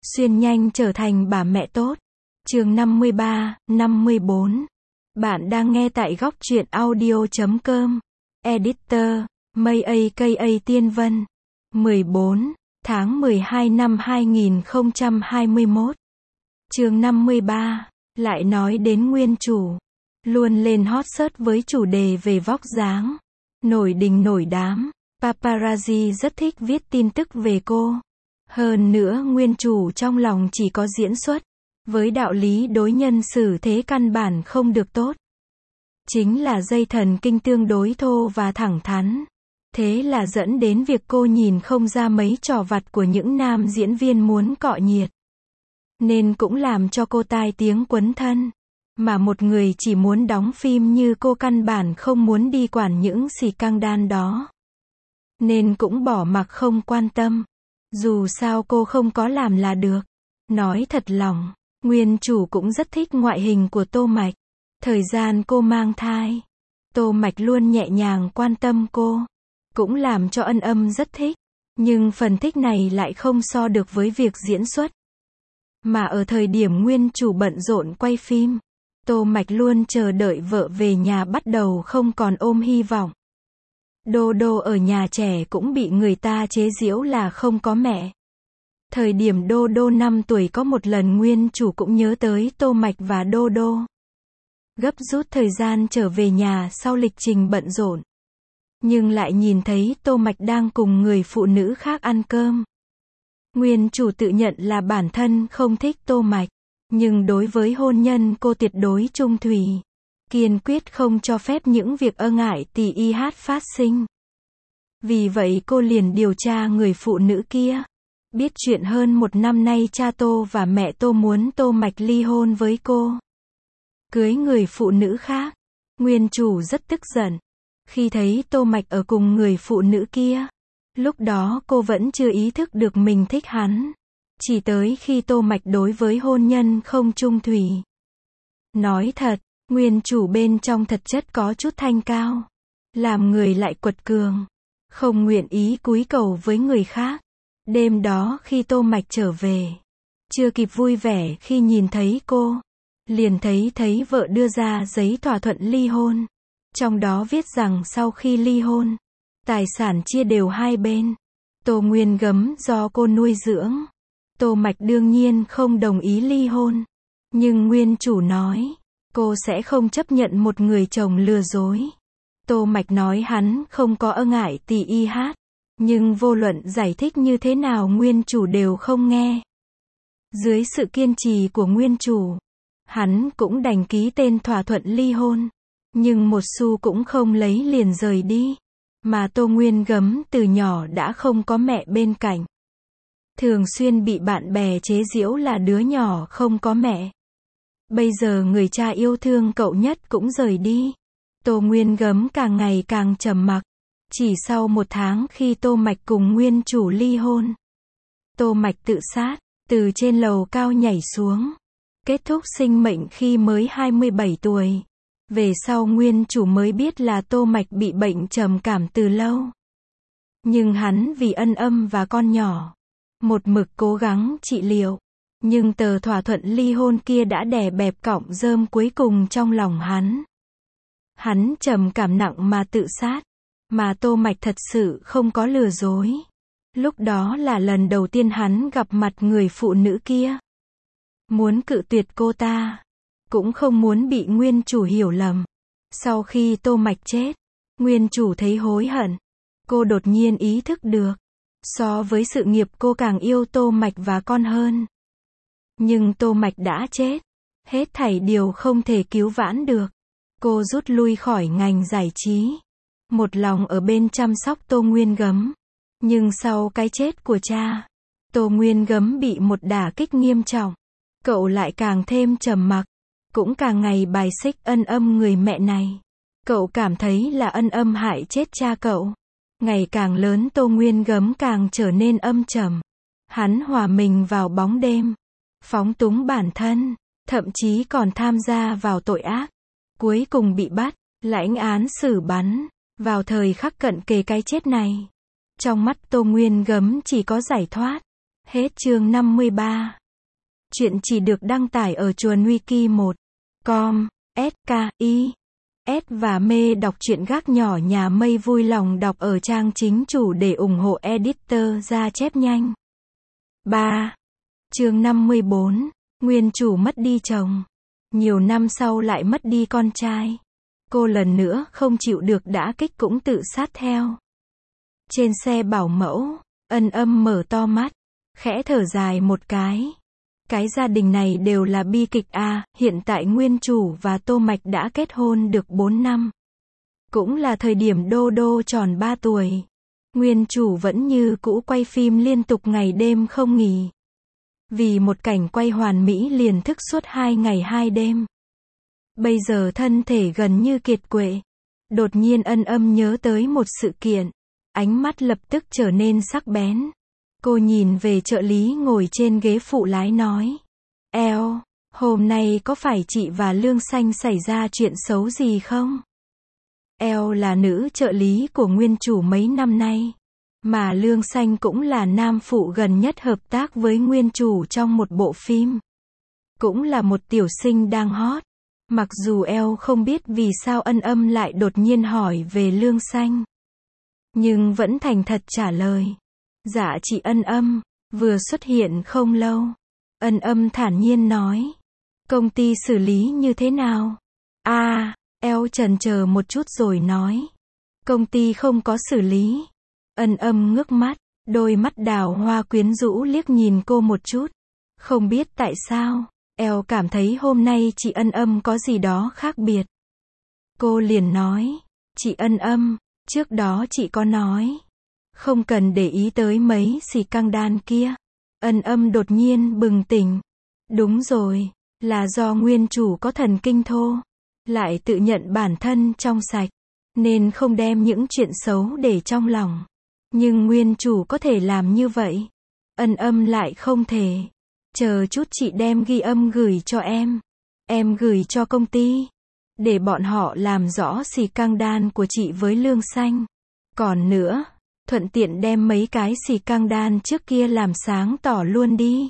Xuyên nhanh trở thành bà mẹ tốt. Chương 53, 54. Bạn đang nghe tại góc truyện audio.com. Editor, Mây aka Tiên Vân. 14 tháng 12 năm 2021. Chương 53. Lại nói đến nguyên chủ. Luôn lên hot search với chủ đề về vóc dáng. Nổi đình nổi đám. Paparazzi rất thích viết tin tức về cô. Hơn nữa nguyên chủ trong lòng chỉ có diễn xuất. Với đạo lý đối nhân xử thế căn bản không được tốt. Chính là dây thần kinh tương đối thô và thẳng thắn. Thế là dẫn đến việc cô nhìn không ra mấy trò vặt của những nam diễn viên muốn cọ nhiệt. Nên cũng làm cho cô tai tiếng quấn thân. Mà một người chỉ muốn đóng phim như cô căn bản không muốn đi quản những xì căng đan đó. Nên cũng bỏ mặc không quan tâm. Dù sao cô không có làm là được. Nói thật lòng, nguyên chủ cũng rất thích ngoại hình của Tô Mạch. Thời gian cô mang thai, Tô Mạch luôn nhẹ nhàng quan tâm cô. Cũng làm cho Ân Âm rất thích. Nhưng phần thích này lại không so được với việc diễn xuất. Mà ở thời điểm nguyên chủ bận rộn quay phim, Tô Mạch luôn chờ đợi vợ về nhà bắt đầu không còn ôm hy vọng. Đô Đô ở nhà trẻ cũng bị người ta chế giễu là không có mẹ. Thời điểm Đô Đô 5 tuổi có một lần nguyên chủ cũng nhớ tới Tô Mạch và Đô Đô. Gấp rút thời gian trở về nhà sau lịch trình bận rộn. Nhưng lại nhìn thấy Tô Mạch đang cùng người phụ nữ khác ăn cơm. Nguyên chủ tự nhận là bản thân không thích Tô Mạch. Nhưng đối với hôn nhân cô tuyệt đối trung thủy. Kiên quyết không cho phép những việc ngại tì y phát sinh. Vì vậy cô liền điều tra người phụ nữ kia. Biết chuyện hơn một năm nay cha Tô và mẹ Tô muốn Tô Mạch ly hôn với cô. Cưới người phụ nữ khác. Nguyên chủ rất tức giận. Khi thấy Tô Mạch ở cùng người phụ nữ kia. Lúc đó cô vẫn chưa ý thức được mình thích hắn. Chỉ tới khi Tô Mạch đối với hôn nhân không trung thủy. Nói thật, nguyên chủ bên trong thật chất có chút thanh cao. Làm người lại quật cường. Không nguyện ý cúi cầu với người khác. Đêm đó khi Tô Mạch trở về. Chưa kịp vui vẻ khi nhìn thấy cô. Liền thấy vợ đưa ra giấy thỏa thuận ly hôn. Trong đó viết rằng sau khi ly hôn, tài sản chia đều hai bên. Tô Nguyên Gấm do cô nuôi dưỡng. Tô Mạch đương nhiên không đồng ý ly hôn. Nhưng nguyên chủ nói, cô sẽ không chấp nhận một người chồng lừa dối. Tô Mạch nói hắn không có ngại tì y. Nhưng vô luận giải thích như thế nào nguyên chủ đều không nghe. Dưới sự kiên trì của nguyên chủ, hắn cũng đành ký tên thỏa thuận ly hôn. Nhưng một xu cũng không lấy liền rời đi. Mà Tô Nguyên Gấm từ nhỏ đã không có mẹ bên cạnh. Thường xuyên bị bạn bè chế giễu là đứa nhỏ không có mẹ. Bây giờ người cha yêu thương cậu nhất cũng rời đi. Tô Nguyên Gấm càng ngày càng trầm mặc. Chỉ sau một tháng khi Tô Mạch cùng nguyên chủ ly hôn. Tô Mạch tự sát, từ trên lầu cao nhảy xuống. Kết thúc sinh mệnh khi mới 27 tuổi. Về sau nguyên chủ mới biết là Tô Mạch bị bệnh trầm cảm từ lâu. Nhưng hắn vì Ân Âm và con nhỏ. Một mực cố gắng trị liệu. Nhưng tờ thỏa thuận ly hôn kia đã đè bẹp cọng rơm cuối cùng trong lòng hắn. Hắn trầm cảm nặng mà tự sát. Mà Tô Mạch thật sự không có lừa dối. Lúc đó là lần đầu tiên hắn gặp mặt người phụ nữ kia. Muốn cự tuyệt cô ta. Cũng không muốn bị nguyên chủ hiểu lầm. Sau khi Tô Mạch chết, nguyên chủ thấy hối hận. Cô đột nhiên ý thức được. So với sự nghiệp cô càng yêu Tô Mạch và con hơn. Nhưng Tô Mạch đã chết. Hết thảy điều không thể cứu vãn được. Cô rút lui khỏi ngành giải trí. Một lòng ở bên chăm sóc Tô Nguyên Gấm. Nhưng sau cái chết của cha, Tô Nguyên Gấm bị một đả kích nghiêm trọng. Cậu lại càng thêm trầm mặc. Cũng càng ngày bài xích Ân Âm người mẹ này. Cậu cảm thấy là Ân Âm hại chết cha cậu. Ngày càng lớn Tô Nguyên Gấm càng trở nên âm trầm. Hắn hòa mình vào bóng đêm. Phóng túng bản thân. Thậm chí còn tham gia vào tội ác. Cuối cùng bị bắt. Lãnh án xử bắn. Vào thời khắc cận kề cái chết này. Trong mắt Tô Nguyên Gấm chỉ có giải thoát. Hết chương 53. Chuyện chỉ được đăng tải ở chuồn wiki 1.com, SKI, S và mê đọc truyện gác nhỏ nhà mây vui lòng đọc ở trang chính chủ để ủng hộ editor ra chép nhanh. 3. Chương 54. Nguyên chủ mất đi chồng. Nhiều năm sau lại mất đi con trai. Cô lần nữa không chịu được đả kích cũng tự sát theo. Trên xe bảo mẫu, Ân Âm mở to mắt, khẽ thở dài một cái. Cái gia đình này đều là bi kịch à, hiện tại nguyên chủ và Tô Mạch đã kết hôn được 4 năm. Cũng là thời điểm Đô Đô tròn 3 tuổi. Nguyên chủ vẫn như cũ quay phim liên tục ngày đêm không nghỉ. Vì một cảnh quay hoàn mỹ liền thức suốt 2 ngày 2 đêm. Bây giờ thân thể gần như kiệt quệ. Đột nhiên Ân Âm nhớ tới một sự kiện. Ánh mắt lập tức trở nên sắc bén. Cô nhìn về trợ lý ngồi trên ghế phụ lái nói. Eo, hôm nay có phải chị và Lương Xanh xảy ra chuyện xấu gì không? Eo là nữ trợ lý của nguyên chủ mấy năm nay. Mà Lương Xanh cũng là nam phụ gần nhất hợp tác với nguyên chủ trong một bộ phim. Cũng là một tiểu sinh đang hot. Mặc dù Eo không biết vì sao Ân Âm lại đột nhiên hỏi về Lương Xanh. Nhưng vẫn thành thật trả lời. Dạ chị Ân Âm, vừa xuất hiện không lâu. Ân Âm thản nhiên nói. Công ty xử lý như thế nào? Eo chần chờ một chút rồi nói. Công ty không có xử lý. Ân Âm ngước mắt, đôi mắt đào hoa quyến rũ liếc nhìn cô một chút. Không biết tại sao, Eo cảm thấy hôm nay chị Ân Âm có gì đó khác biệt. Cô liền nói. Chị Ân Âm, trước đó chị có nói. Không cần để ý tới mấy xì căng đan kia. Ân Âm đột nhiên bừng tỉnh. Đúng rồi, là do nguyên chủ có thần kinh thô. Lại tự nhận bản thân trong sạch. Nên không đem những chuyện xấu để trong lòng. Nhưng nguyên chủ có thể làm như vậy. Ân Âm lại không thể. Chờ chút chị đem ghi âm gửi cho em. Em gửi cho công ty. Để bọn họ làm rõ xì căng đan của chị với Lương Xanh. Còn nữa, thuận tiện đem mấy cái xì căng đan trước kia làm sáng tỏ luôn đi.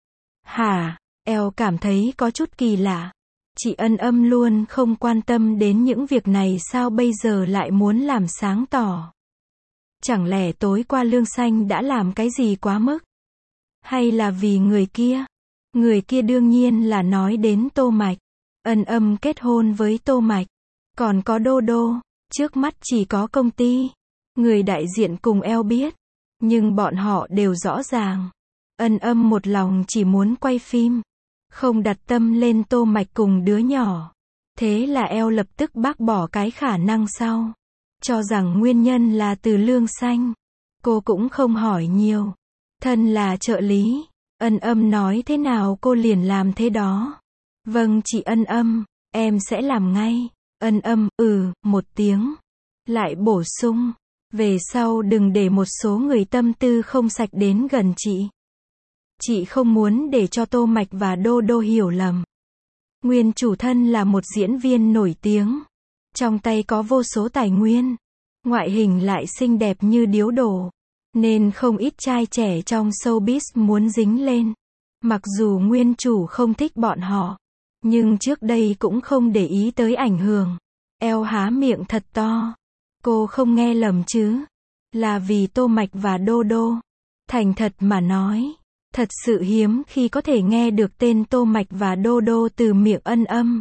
Hả? Eo cảm thấy có chút kỳ lạ. Chị Ân Âm luôn không quan tâm đến những việc này sao bây giờ lại muốn làm sáng tỏ. Chẳng lẽ tối qua Lương Xanh đã làm cái gì quá mức? Hay là vì người kia? Người kia đương nhiên là nói đến Tô Mạch. Ân Âm kết hôn với Tô Mạch. Còn có Đô Đô. Trước mắt chỉ có công ty. Người đại diện cùng Eo biết. Nhưng bọn họ đều rõ ràng. Ân Âm một lòng chỉ muốn quay phim. Không đặt tâm lên Tô Mạch cùng đứa nhỏ. Thế là Eo lập tức bác bỏ cái khả năng sau. Cho rằng nguyên nhân là từ Lương Xanh. Cô cũng không hỏi nhiều. Thân là trợ lý. Ân Âm nói thế nào cô liền làm thế đó. Vâng chị Ân Âm, em sẽ làm ngay. Ân Âm, một tiếng. Lại bổ sung. Về sau đừng để một số người tâm tư không sạch đến gần chị. Chị không muốn để cho Tô Mạch và Đô Đô hiểu lầm. Nguyên chủ thân là một diễn viên nổi tiếng. Trong tay có vô số tài nguyên. Ngoại hình lại xinh đẹp như điếu đổ. Nên không ít trai trẻ trong showbiz muốn dính lên. Mặc dù nguyên chủ không thích bọn họ. Nhưng trước đây cũng không để ý tới ảnh hưởng. Eo há miệng thật to. Cô không nghe lầm chứ. Là vì Tô Mạch và Đô Đô. Thành thật mà nói. Thật sự hiếm khi có thể nghe được tên Tô Mạch và Đô Đô từ miệng Ân Âm.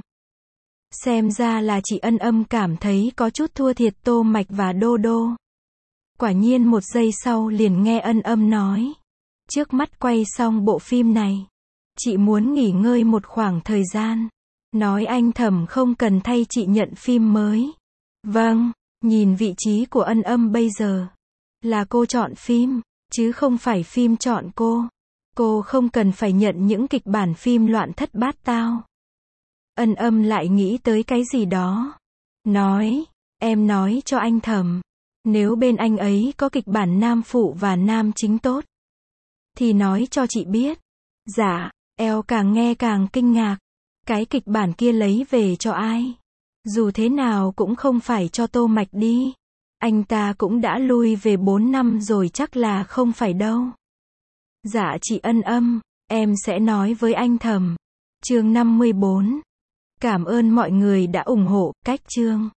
Xem ra là chị Ân Âm cảm thấy có chút thua thiệt Tô Mạch và Đô Đô. Quả nhiên một giây sau liền nghe Ân Âm nói. Trước mắt quay xong bộ phim này. Chị muốn nghỉ ngơi một khoảng thời gian. Nói anh Thẩm không cần thay chị nhận phim mới. Vâng, nhìn vị trí của Ân Âm bây giờ. Là cô chọn phim, chứ không phải phim chọn cô. Cô không cần phải nhận những kịch bản phim loạn thất bát tao. Ân Âm lại nghĩ tới cái gì đó. Nói, em nói cho anh Thẩm. Nếu bên anh ấy có kịch bản nam phụ và nam chính tốt. Thì nói cho chị biết. Dạ, Eo càng nghe càng kinh ngạc. Cái kịch bản kia lấy về cho ai? Dù thế nào cũng không phải cho Tô Mạch đi. Anh ta cũng đã lui về 4 năm rồi chắc là không phải đâu. Dạ chị Ân Âm, em sẽ nói với anh thầm. Chương 54. Cảm ơn mọi người đã ủng hộ, cách chương.